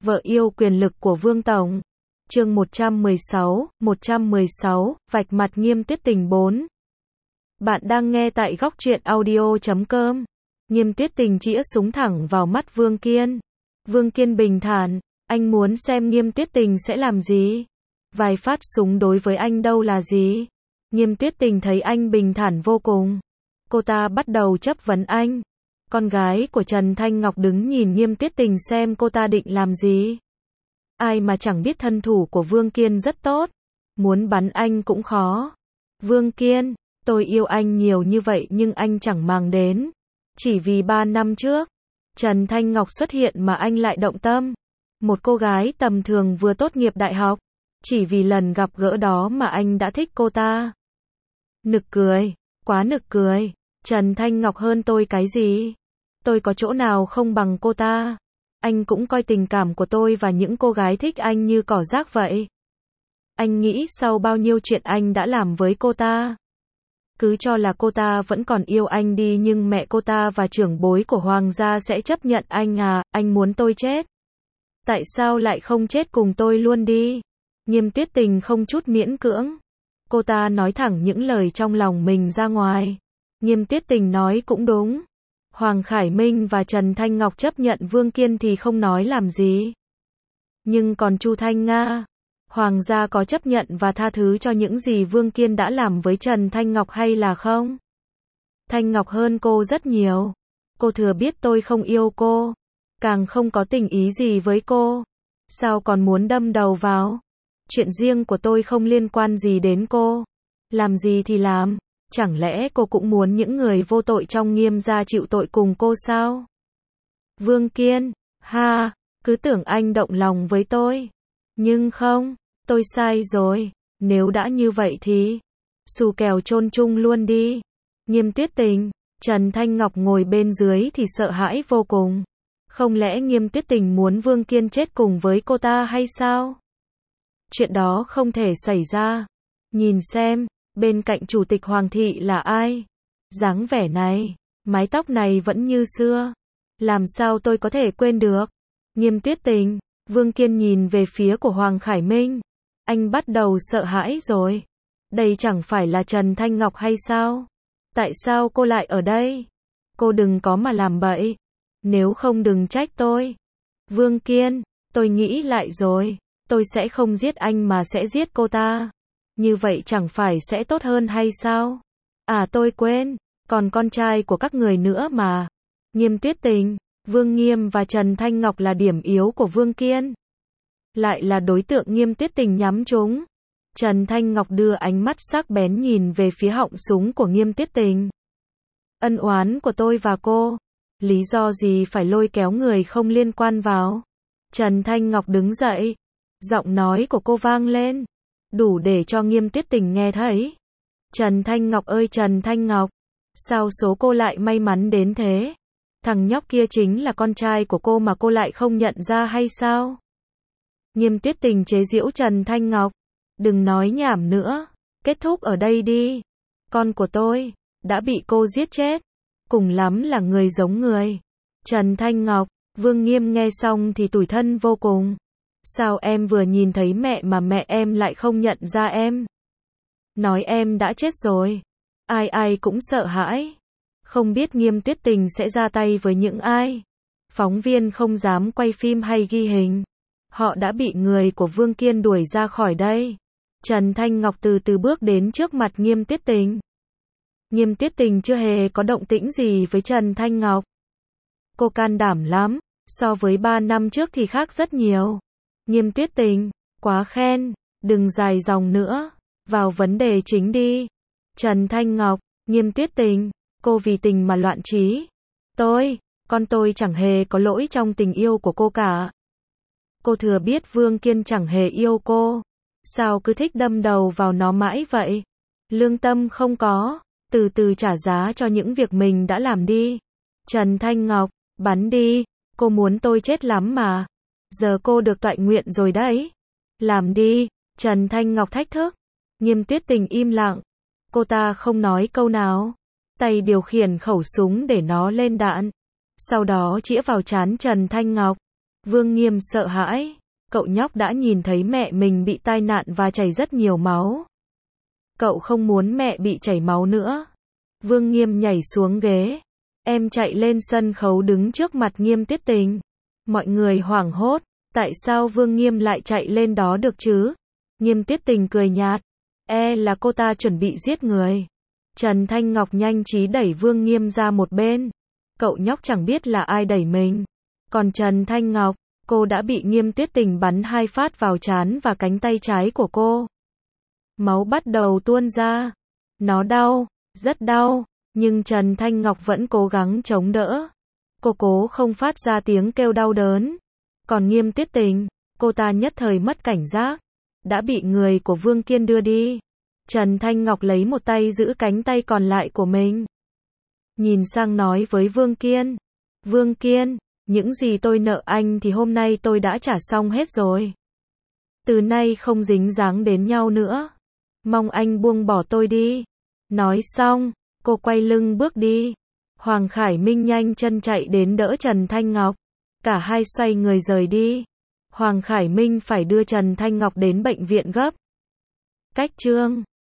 Vợ yêu quyền lực của Vương Tổng. Chương 116, vạch mặt Nghiêm Tuyết Tình 4. Bạn đang nghe tại góc truyện audio.com. Nghiêm Tuyết Tình chĩa súng thẳng vào mắt Vương Kiên. Vương Kiên bình thản, anh muốn xem Nghiêm Tuyết Tình sẽ làm gì? Vài phát súng đối với anh đâu là gì? Nghiêm Tuyết Tình thấy anh bình thản vô cùng. Cô ta bắt đầu chất vấn anh. Con gái của Trần Thanh Ngọc đứng nhìn Nghiêm Tuyết Tình xem cô ta định làm gì. Ai mà chẳng biết thân thủ của Vương Kiên rất tốt. Muốn bắn anh cũng khó. Vương Kiên, tôi yêu anh nhiều như vậy nhưng anh chẳng màng đến. Chỉ vì 3 năm trước, Trần Thanh Ngọc xuất hiện mà anh lại động tâm. Một cô gái tầm thường vừa tốt nghiệp đại học. Chỉ vì lần gặp gỡ đó mà anh đã thích cô ta. Nực cười, quá nực cười. Trần Thanh Ngọc hơn tôi cái gì? Tôi có chỗ nào không bằng cô ta? Anh cũng coi tình cảm của tôi và những cô gái thích anh như cỏ rác vậy. Anh nghĩ sau bao nhiêu chuyện anh đã làm với cô ta, cứ cho là cô ta vẫn còn yêu anh đi, nhưng mẹ cô ta và trưởng bối của Hoàng gia sẽ chấp nhận anh à? Anh muốn tôi chết? Tại sao lại không chết cùng tôi luôn đi? Nghiêm Tuyết Tình không chút miễn cưỡng. Cô ta nói thẳng những lời trong lòng mình ra ngoài. Nghiêm Tuyết Tình nói cũng đúng. Hoàng Khải Minh và Trần Thanh Ngọc chấp nhận Vương Kiên thì không nói làm gì. Nhưng còn Chu Thanh Nga, Hoàng gia có chấp nhận và tha thứ cho những gì Vương Kiên đã làm với Trần Thanh Ngọc hay là không? Thanh Ngọc hơn cô rất nhiều. Cô thừa biết tôi không yêu cô, càng không có tình ý gì với cô. Sao còn muốn đâm đầu vào? Chuyện riêng của tôi không liên quan gì đến cô. Làm gì thì làm. Chẳng lẽ cô cũng muốn những người vô tội trong Nghiêm gia chịu tội cùng cô sao? Vương Kiên, ha, cứ tưởng anh động lòng với tôi. Nhưng không, tôi sai rồi. Nếu đã như vậy thì xù kèo chôn chung luôn đi. Nghiêm Tuyết Tình, Trần Thanh Ngọc ngồi bên dưới thì sợ hãi vô cùng. Không lẽ Nghiêm Tuyết Tình muốn Vương Kiên chết cùng với cô ta hay sao? Chuyện đó không thể xảy ra. Nhìn xem, bên cạnh chủ tịch Hoàng thị là ai? Dáng vẻ này, mái tóc này vẫn như xưa. Làm sao tôi có thể quên được? Nghiêm Tuyết Tình, Vương Kiên nhìn về phía của Hoàng Khải Minh. Anh bắt đầu sợ hãi rồi. Đây chẳng phải là Trần Thanh Ngọc hay sao? Tại sao cô lại ở đây? Cô đừng có mà làm bậy. Nếu không đừng trách tôi. Vương Kiên, tôi nghĩ lại rồi. Tôi sẽ không giết anh mà sẽ giết cô ta. Như vậy chẳng phải sẽ tốt hơn hay sao? À tôi quên, còn con trai của các người nữa mà. Nghiêm Tuyết Tình, Vương Nghiêm và Trần Thanh Ngọc là điểm yếu của Vương Kiên. Lại là đối tượng Nghiêm Tuyết Tình nhắm trúng. Trần Thanh Ngọc đưa ánh mắt sắc bén nhìn về phía họng súng của Nghiêm Tuyết Tình. Ân oán của tôi và cô, lý do gì phải lôi kéo người không liên quan vào? Trần Thanh Ngọc đứng dậy. Giọng nói của cô vang lên, đủ để cho Nghiêm Tuyết Tình nghe thấy. Trần Thanh Ngọc ơi Trần Thanh Ngọc, sao số cô lại may mắn đến thế? Thằng nhóc kia chính là con trai của cô mà cô lại không nhận ra hay sao? Nghiêm Tuyết Tình chế giễu Trần Thanh Ngọc. Đừng nói nhảm nữa, kết thúc ở đây đi. Con của tôi đã bị cô giết chết, cùng lắm là người giống người. Trần Thanh Ngọc, Vương Nghiêm nghe xong thì tủi thân vô cùng. Sao em vừa nhìn thấy mẹ mà mẹ em lại không nhận ra em? Nói em đã chết rồi. Ai ai cũng sợ hãi. Không biết Nghiêm Tuyết Tình sẽ ra tay với những ai. Phóng viên không dám quay phim hay ghi hình. Họ đã bị người của Vương Kiên đuổi ra khỏi đây. Trần Thanh Ngọc từ từ bước đến trước mặt Nghiêm Tuyết Tình. Nghiêm Tuyết Tình chưa hề có động tĩnh gì với Trần Thanh Ngọc. Cô can đảm lắm. So với 3 năm trước thì khác rất nhiều. Nghiêm Tuyết Tình, quá khen, đừng dài dòng nữa, vào vấn đề chính đi. Trần Thanh Ngọc, Nghiêm Tuyết Tình, cô vì tình mà loạn trí. Con tôi chẳng hề có lỗi trong tình yêu của cô cả. Cô thừa biết Vương Kiên chẳng hề yêu cô. Sao cứ thích đâm đầu vào nó mãi vậy? Lương tâm không có, từ từ trả giá cho những việc mình đã làm đi. Trần Thanh Ngọc, bắn đi, cô muốn tôi chết lắm mà. Giờ cô được toại nguyện rồi đấy. Làm đi, Trần Thanh Ngọc thách thức. Nghiêm Tuyết Tình im lặng. Cô ta không nói câu nào. Tay điều khiển khẩu súng để nó lên đạn. Sau đó chĩa vào trán Trần Thanh Ngọc. Vương Nghiêm sợ hãi. Cậu nhóc đã nhìn thấy mẹ mình bị tai nạn và chảy rất nhiều máu. Cậu không muốn mẹ bị chảy máu nữa. Vương Nghiêm nhảy xuống ghế. Em chạy lên sân khấu đứng trước mặt Nghiêm Tuyết Tình. Mọi người hoảng hốt. Tại sao Vương Nghiêm lại chạy lên đó được chứ? Nghiêm Tuyết Tình cười nhạt. Là cô ta chuẩn bị giết người. Trần Thanh Ngọc nhanh trí đẩy Vương Nghiêm ra một bên. Cậu nhóc chẳng biết là ai đẩy mình. Còn Trần Thanh Ngọc, cô đã bị Nghiêm Tuyết Tình bắn 2 phát vào trán và cánh tay trái của cô. Máu bắt đầu tuôn ra. Nó đau, rất đau, nhưng Trần Thanh Ngọc vẫn cố gắng chống đỡ. Cô cố không phát ra tiếng kêu đau đớn. Còn Nghiêm Tuyết Tình, cô ta nhất thời mất cảnh giác, đã bị người của Vương Kiên đưa đi. Trần Thanh Ngọc lấy một tay giữ cánh tay còn lại của mình. Nhìn sang nói với Vương Kiên. Vương Kiên, những gì tôi nợ anh thì hôm nay tôi đã trả xong hết rồi. Từ nay không dính dáng đến nhau nữa. Mong anh buông bỏ tôi đi. Nói xong, cô quay lưng bước đi. Hoàng Khải Minh nhanh chân chạy đến đỡ Trần Thanh Ngọc. Cả hai xoay người rời đi. Hoàng Khải Minh phải đưa Trần Thanh Ngọc đến bệnh viện gấp. Cách chương